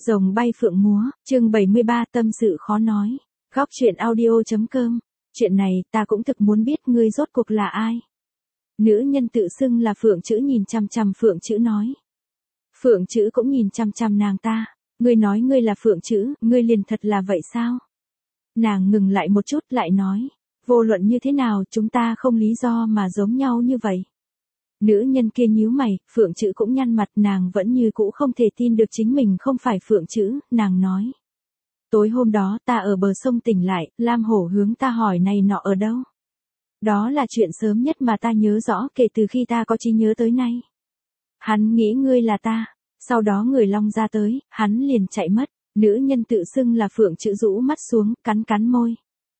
Rồng bay phượng múa, chương 73 tâm sự khó nói. Góc chuyện audio.com. Chuyện này ta cũng thực muốn biết ngươi rốt cuộc là ai. Nữ nhân tự xưng là Phượng Chữ nhìn chăm chăm Phượng Chữ nói. Phượng Chữ cũng nhìn chăm chăm nàng ta. Ngươi nói ngươi là Phượng Chữ, ngươi liền thật là vậy sao? Nàng ngừng lại một chút lại nói. Vô luận như thế nào chúng ta không lý do mà giống nhau như vậy. Nữ nhân kia nhíu mày, Phượng Chữ cũng nhăn mặt, nàng vẫn như cũ không thể tin được chính mình không phải Phượng Chữ, nàng nói. Tối hôm đó ta ở bờ sông tỉnh lại, Lam Hổ hướng ta hỏi này nọ ở đâu. Đó là chuyện sớm nhất mà ta nhớ rõ kể từ khi ta có trí nhớ tới nay. Hắn nghĩ ngươi là ta, sau đó người Long ra tới, hắn liền chạy mất, nữ nhân tự xưng là Phượng Chữ rũ mắt xuống, cắn cắn môi.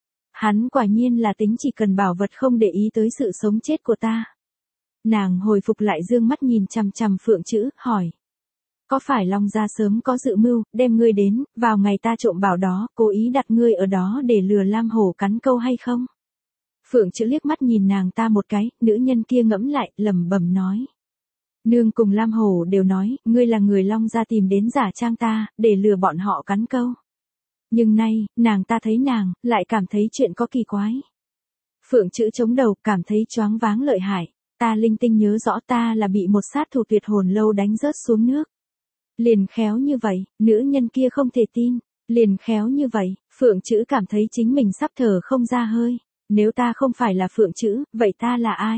Hắn quả nhiên là tính chỉ cần bảo vật không để ý tới sự sống chết của ta. Nàng hồi phục lại dương mắt nhìn chằm chằm Phượng Chữ, hỏi. Có phải Long gia sớm có dự mưu, đem ngươi đến, vào ngày ta trộm bảo đó, cố ý đặt ngươi ở đó để lừa Lam Hổ cắn câu hay không? Phượng Chữ liếc mắt nhìn nàng ta một cái, nữ nhân kia ngẫm lại, lẩm bẩm nói. Nương cùng Lam Hổ đều nói, ngươi là người Long gia tìm đến giả trang ta, để lừa bọn họ cắn câu. Nhưng nay, nàng ta thấy nàng, lại cảm thấy chuyện có kỳ quái. Phượng Chữ chống đầu, cảm thấy choáng váng lợi hại. Ta linh tinh nhớ rõ ta là bị một sát thủ tuyệt hồn lâu đánh rớt xuống nước. Liền khéo như vậy, nữ nhân kia không thể tin. Liền khéo như vậy, Phượng Chữ cảm thấy chính mình sắp thở không ra hơi. Nếu ta không phải là Phượng Chữ, vậy ta là ai?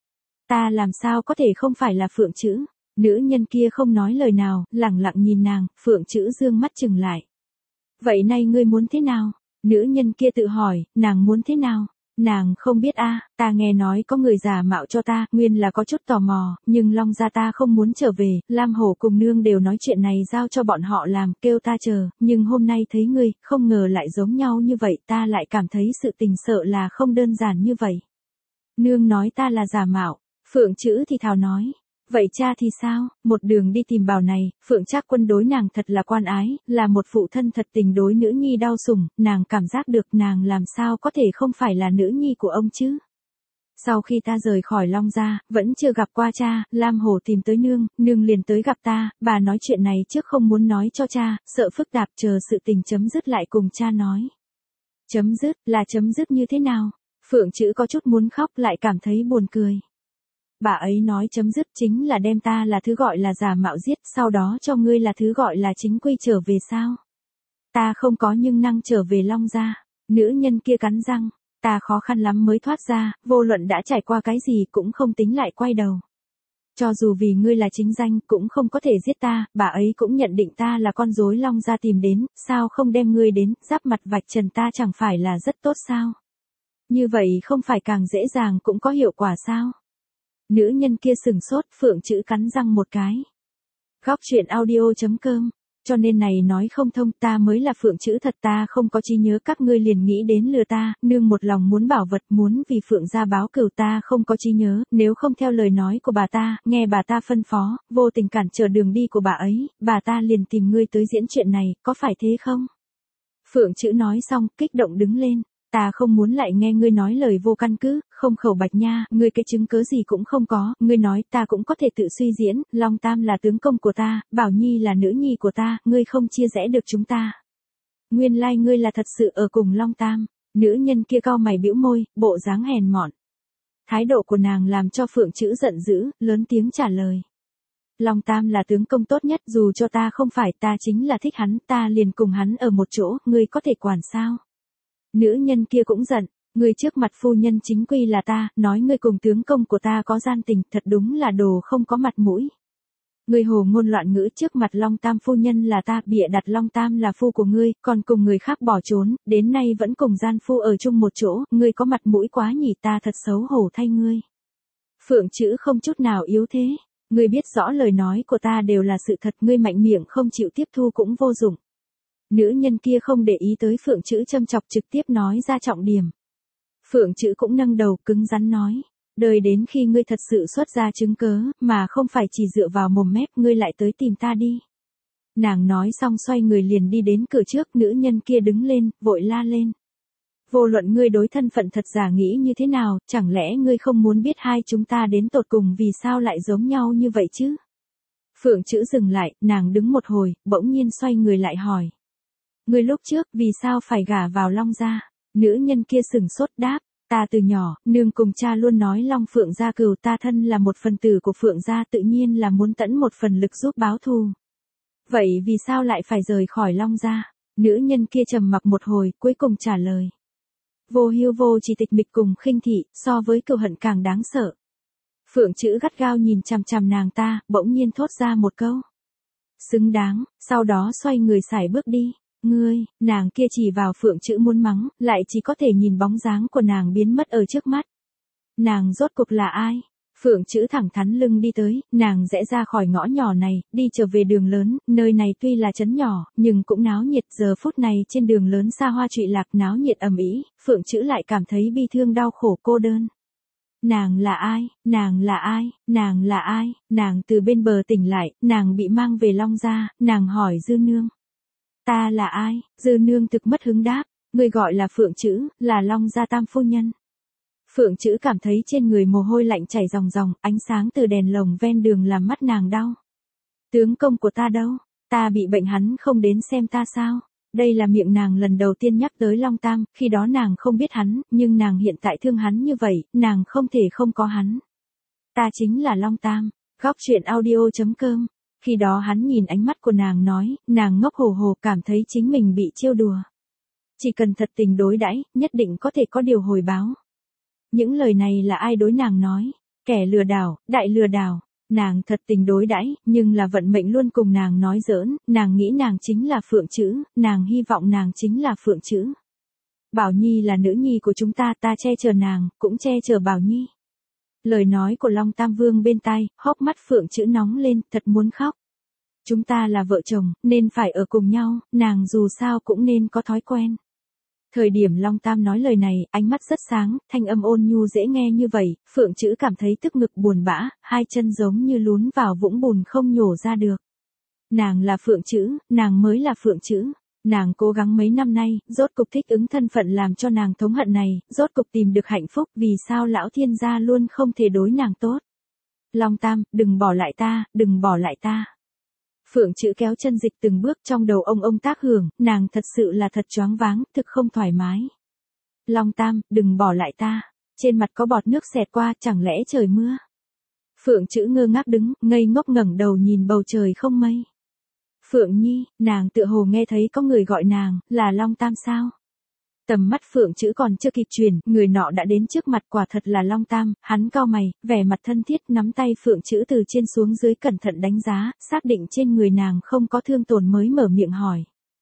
Ta làm sao có thể không phải là Phượng Chữ? Nữ nhân kia không nói lời nào, lẳng lặng nhìn nàng, Phượng Chữ dương mắt chừng lại. Vậy nay ngươi muốn thế nào? Nữ nhân kia tự hỏi, nàng muốn thế nào? Nàng không biết ta nghe nói có người giả mạo cho ta, nguyên là có chút tò mò, nhưng Long gia ta không muốn trở về, Lam Hổ cùng nương đều nói chuyện này giao cho bọn họ làm, kêu ta chờ, nhưng hôm nay thấy ngươi, không ngờ lại giống nhau như vậy, ta lại cảm thấy sự tình sợ là không đơn giản như vậy. Nương nói ta là giả mạo, Phượng Chữ thì thào nói. Vậy cha thì sao? Một đường đi tìm bảo này, Phượng Trác Quân đối nàng thật là quan ái, là một phụ thân thật tình đối nữ nhi đau sủng, nàng cảm giác được nàng làm sao có thể không phải là nữ nhi của ông chứ. Sau khi ta rời khỏi Long gia, vẫn chưa gặp qua cha, Lam Hổ tìm tới nương liền tới gặp ta, bà nói chuyện này trước không muốn nói cho cha, sợ phức tạp chờ sự tình chấm dứt lại cùng cha nói. Chấm dứt, là chấm dứt như thế nào? Phượng Chữ có chút muốn khóc lại cảm thấy buồn cười. Bà ấy nói chấm dứt chính là đem ta là thứ gọi là giả mạo giết, sau đó cho ngươi là thứ gọi là chính quy trở về sao? Ta không có nhưng năng trở về Long gia. Nữ nhân kia cắn răng, ta khó khăn lắm mới thoát ra, vô luận đã trải qua cái gì cũng không tính lại quay đầu. Cho dù vì ngươi là chính danh cũng không có thể giết ta, bà ấy cũng nhận định ta là con rối Long gia tìm đến, sao không đem ngươi đến, giáp mặt vạch trần ta chẳng phải là rất tốt sao? Như vậy không phải càng dễ dàng cũng có hiệu quả sao? Nữ nhân kia sừng sốt, Phượng Chữ cắn răng một cái. Góc chuyện audio.com. Cho nên này nói không thông, ta mới là Phượng Chữ thật, ta không có trí nhớ, các ngươi liền nghĩ đến lừa ta, nương một lòng muốn bảo vật, muốn vì Phượng gia báo cửu, ta không có trí nhớ, nếu không theo lời nói của bà ta, nghe bà ta phân phó, vô tình cản trở đường đi của bà ấy, bà ta liền tìm ngươi tới diễn chuyện này, có phải thế không? Phượng Chữ nói xong, kích động đứng lên. Ta không muốn lại nghe ngươi nói lời vô căn cứ, không khẩu bạch nha, ngươi cái chứng cớ gì cũng không có, ngươi nói ta cũng có thể tự suy diễn, Long Tam là tướng công của ta, Bảo Nhi là nữ nhi của ta, ngươi không chia rẽ được chúng ta. Nguyên lai ngươi là thật sự ở cùng Long Tam, nữ nhân kia cau mày bĩu môi, bộ dáng hèn mọn. Thái độ của nàng làm cho Phượng Chữ giận dữ, lớn tiếng trả lời. Long Tam là tướng công tốt nhất, dù cho ta không phải, ta chính là thích hắn, ta liền cùng hắn ở một chỗ, ngươi có thể quản sao? Nữ nhân kia cũng giận, ngươi trước mặt phu nhân chính quy là ta, nói ngươi cùng tướng công của ta có gian tình, thật đúng là đồ không có mặt mũi. Ngươi hồ ngôn loạn ngữ, trước mặt Long Tam phu nhân là ta, bịa đặt Long Tam là phu của ngươi, còn cùng người khác bỏ trốn, đến nay vẫn cùng gian phu ở chung một chỗ, ngươi có mặt mũi quá nhỉ, ta thật xấu hổ thay ngươi. Phượng Chữ không chút nào yếu thế, ngươi biết rõ lời nói của ta đều là sự thật, ngươi mạnh miệng không chịu tiếp thu cũng vô dụng. Nữ nhân kia không để ý tới Phượng Chữ châm chọc, trực tiếp nói ra trọng điểm. Phượng Chữ cũng nâng đầu cứng rắn nói. Đời đến khi ngươi thật sự xuất ra chứng cớ, mà không phải chỉ dựa vào mồm mép, ngươi lại tới tìm ta đi. Nàng nói xong xoay người liền đi đến cửa trước, nữ nhân kia đứng lên, vội la lên. Vô luận ngươi đối thân phận thật giả nghĩ như thế nào, chẳng lẽ ngươi không muốn biết hai chúng ta đến tột cùng vì sao lại giống nhau như vậy chứ? Phượng Chữ dừng lại, nàng đứng một hồi, bỗng nhiên xoay người lại hỏi. Ngươi lúc trước vì sao phải gả vào Long gia? Nữ nhân kia sừng sốt đáp. Ta từ nhỏ, nương cùng cha luôn nói Long Phượng gia cừu, ta thân là một phần tử của Phượng gia, tự nhiên là muốn tẫn một phần lực giúp báo thù. Vậy vì sao lại phải rời khỏi Long gia? Nữ nhân kia trầm mặc một hồi, cuối cùng trả lời. Vô Hưu vô chỉ tịch mịch cùng khinh thị, so với cừu hận càng đáng sợ. Phượng Chữ gắt gao nhìn chằm chằm nàng ta, bỗng nhiên thốt ra một câu. Xứng đáng, sau đó xoay người sải bước đi. Ngươi, nàng kia chỉ vào Phượng Chữ muốn mắng, lại chỉ có thể nhìn bóng dáng của nàng biến mất ở trước mắt. Nàng rốt cuộc là ai? Phượng Chữ thẳng thắn lưng đi tới, nàng rẽ ra khỏi ngõ nhỏ này, đi trở về đường lớn, nơi này tuy là trấn nhỏ, nhưng cũng náo nhiệt, giờ phút này trên đường lớn xa hoa trụy lạc náo nhiệt ầm ĩ, Phượng Chữ lại cảm thấy bi thương đau khổ cô đơn. Nàng là ai? Nàng là ai? Nàng là ai? Nàng từ bên bờ tỉnh lại, nàng bị mang về Long gia, nàng hỏi Dư Nương. Ta là ai? Dư Nương thực mất hứng đáp, người gọi là Phượng Chữ, là Long gia tam phu nhân. Phượng Chữ cảm thấy trên người mồ hôi lạnh chảy ròng ròng, ánh sáng từ đèn lồng ven đường làm mắt nàng đau. Tướng công của ta đâu? Ta bị bệnh hắn không đến xem ta sao? Đây là miệng nàng lần đầu tiên nhắc tới Long Tam, khi đó nàng không biết hắn, nhưng nàng hiện tại thương hắn như vậy, nàng không thể không có hắn. Ta chính là Long Tam. Góc truyện audio.com. Khi đó hắn nhìn ánh mắt của nàng nói, nàng ngốc hồ hồ cảm thấy chính mình bị trêu đùa. Chỉ cần thật tình đối đãi, nhất định có thể có điều hồi báo. Những lời này là ai đối nàng nói? Kẻ lừa đảo, đại lừa đảo. Nàng thật tình đối đãi, nhưng là vận mệnh luôn cùng nàng nói giỡn, nàng nghĩ nàng chính là Phượng Chữ, nàng hy vọng nàng chính là Phượng Chữ. Bảo Nhi là nữ nhi của chúng ta, ta che chở nàng, cũng che chở Bảo Nhi. Lời nói của Long Tam Vương bên tai, hốc mắt Phượng Chữ nóng lên, thật muốn khóc. Chúng ta là vợ chồng, nên phải ở cùng nhau, nàng dù sao cũng nên có thói quen. Thời điểm Long Tam nói lời này, ánh mắt rất sáng, thanh âm ôn nhu dễ nghe như vậy, Phượng Chữ cảm thấy tức ngực buồn bã, hai chân giống như lún vào vũng bùn không nhổ ra được. Nàng là Phượng Chữ, nàng mới là Phượng Chữ. Nàng cố gắng mấy năm nay, rốt cục thích ứng thân phận làm cho nàng thống hận này, rốt cục tìm được hạnh phúc, vì sao lão thiên gia luôn không thể đối nàng tốt. Long Tam, đừng bỏ lại ta, đừng bỏ lại ta. Phượng Chữ kéo chân dịch từng bước trong đầu ông tác hưởng, nàng thật sự là thật choáng váng, thực không thoải mái. Long Tam, đừng bỏ lại ta. Trên mặt có bọt nước xẹt qua, chẳng lẽ trời mưa. Phượng Chữ ngơ ngác đứng, ngây ngốc ngẩng đầu nhìn bầu trời không mây. Phượng Nhi, nàng tựa hồ nghe thấy có người gọi nàng, là Long Tam sao? Tầm mắt Phượng Chữ còn chưa kịp chuyển, người nọ đã đến trước mặt, quả thật là Long Tam, hắn cau mày, vẻ mặt thân thiết nắm tay Phượng Chữ từ trên xuống dưới cẩn thận đánh giá, xác định trên người nàng không có thương tổn mới mở miệng hỏi.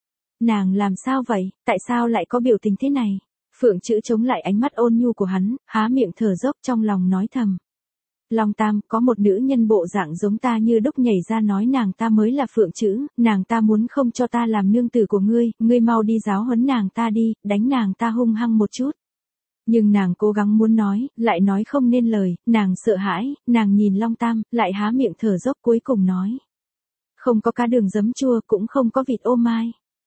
Nàng làm sao vậy, tại sao lại có biểu tình thế này? Phượng Chữ chống lại ánh mắt ôn nhu của hắn, há miệng thở dốc trong lòng nói thầm. Long Tam, có một nữ nhân bộ dạng giống ta như đúc nhảy ra nói nàng ta mới là Phượng Chữ, nàng ta muốn không cho ta làm nương tử của ngươi, ngươi mau đi giáo huấn nàng ta đi, đánh nàng ta hung hăng một chút. Nhưng nàng cố gắng muốn nói, lại nói không nên lời, nàng sợ hãi, nàng nhìn Long Tam, lại há miệng thở dốc cuối cùng nói. Không có cá đường giấm chua, cũng không có vịt ô mai.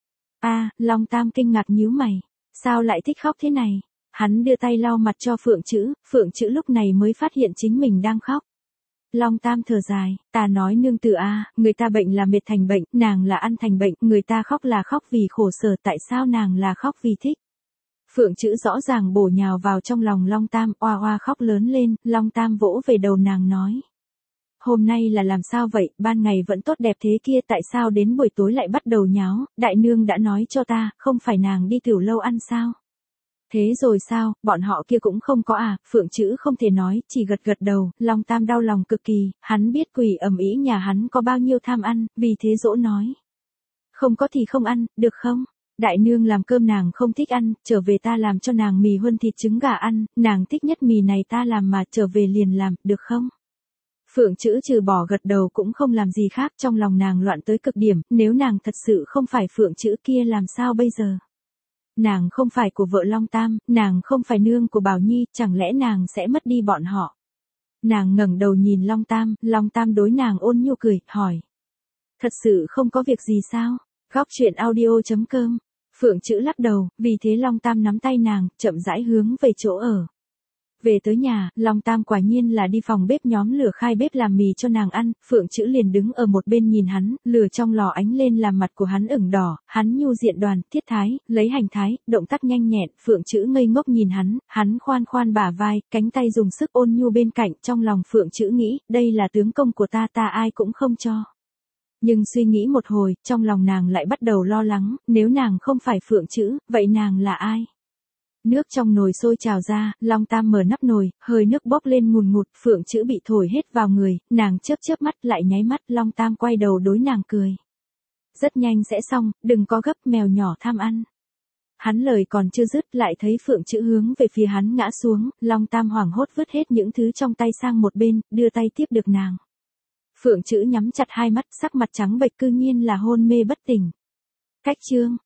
Long Tam kinh ngạc nhíu mày, sao lại thích khóc thế này? Hắn đưa tay lau mặt cho Phượng Chữ lúc này mới phát hiện chính mình đang khóc. Long Tam thở dài, ta nói nương tử người ta bệnh là mệt thành bệnh, nàng là ăn thành bệnh, người ta khóc là khóc vì khổ sở, tại sao nàng là khóc vì thích? Phượng Chữ rõ ràng bổ nhào vào trong lòng Long Tam, oa oa khóc lớn lên, Long Tam vỗ về đầu nàng nói. Hôm nay là làm sao vậy, ban ngày vẫn tốt đẹp thế kia, tại sao đến buổi tối lại bắt đầu nháo, đại nương đã nói cho ta, không phải nàng đi tiểu lâu ăn sao? Thế rồi sao, bọn họ kia cũng không có Phượng Chữ không thể nói, chỉ gật gật đầu, Long Tam đau lòng cực kỳ, hắn biết quỷ ầm ĩ nhà hắn có bao nhiêu tham ăn, vì thế dỗ nói. Không có thì không ăn, được không? Đại nương làm cơm nàng không thích ăn, trở về ta làm cho nàng mì huân thịt trứng gà ăn, nàng thích nhất mì này ta làm mà trở về liền làm, được không? Phượng Chữ trừ bỏ gật đầu cũng không làm gì khác, trong lòng nàng loạn tới cực điểm, nếu nàng thật sự không phải Phượng Chữ kia làm sao bây giờ? Nàng không phải của vợ Long Tam, nàng không phải nương của Bảo Nhi, chẳng lẽ nàng sẽ mất đi bọn họ? Nàng ngẩng đầu nhìn Long Tam đối nàng ôn nhu cười, hỏi. Thật sự không có việc gì sao? Góc truyện audio.com. Phượng Chữ lắc đầu, vì thế Long Tam nắm tay nàng, chậm rãi hướng về chỗ ở. Về tới nhà, Long Tam quả nhiên là đi phòng bếp nhóm lửa khai bếp làm mì cho nàng ăn, Phượng Chữ liền đứng ở một bên nhìn hắn, lửa trong lò ánh lên làm mặt của hắn ửng đỏ, hắn nhu diện đoàn, thiết thái, lấy hành thái, động tác nhanh nhẹn, Phượng Chữ ngây ngốc nhìn hắn khoan khoan bả vai, cánh tay dùng sức ôn nhu bên cạnh, trong lòng Phượng Chữ nghĩ, đây là tướng công của ta ai cũng không cho. Nhưng suy nghĩ một hồi, trong lòng nàng lại bắt đầu lo lắng, nếu nàng không phải Phượng Chữ, vậy nàng là ai? Nước trong nồi sôi trào ra, Long Tam mở nắp nồi, hơi nước bốc lên ngùn ngụt, Phượng Chữ bị thổi hết vào người, nàng chớp mắt lại nháy mắt, Long Tam quay đầu đối nàng cười. Rất nhanh sẽ xong, đừng có gấp, mèo nhỏ tham ăn. Hắn lời còn chưa dứt lại thấy Phượng Chữ hướng về phía hắn ngã xuống, Long Tam hoảng hốt vứt hết những thứ trong tay sang một bên, đưa tay tiếp được nàng. Phượng Chữ nhắm chặt hai mắt, sắc mặt trắng bệch, cư nhiên là hôn mê bất tỉnh. Cách chương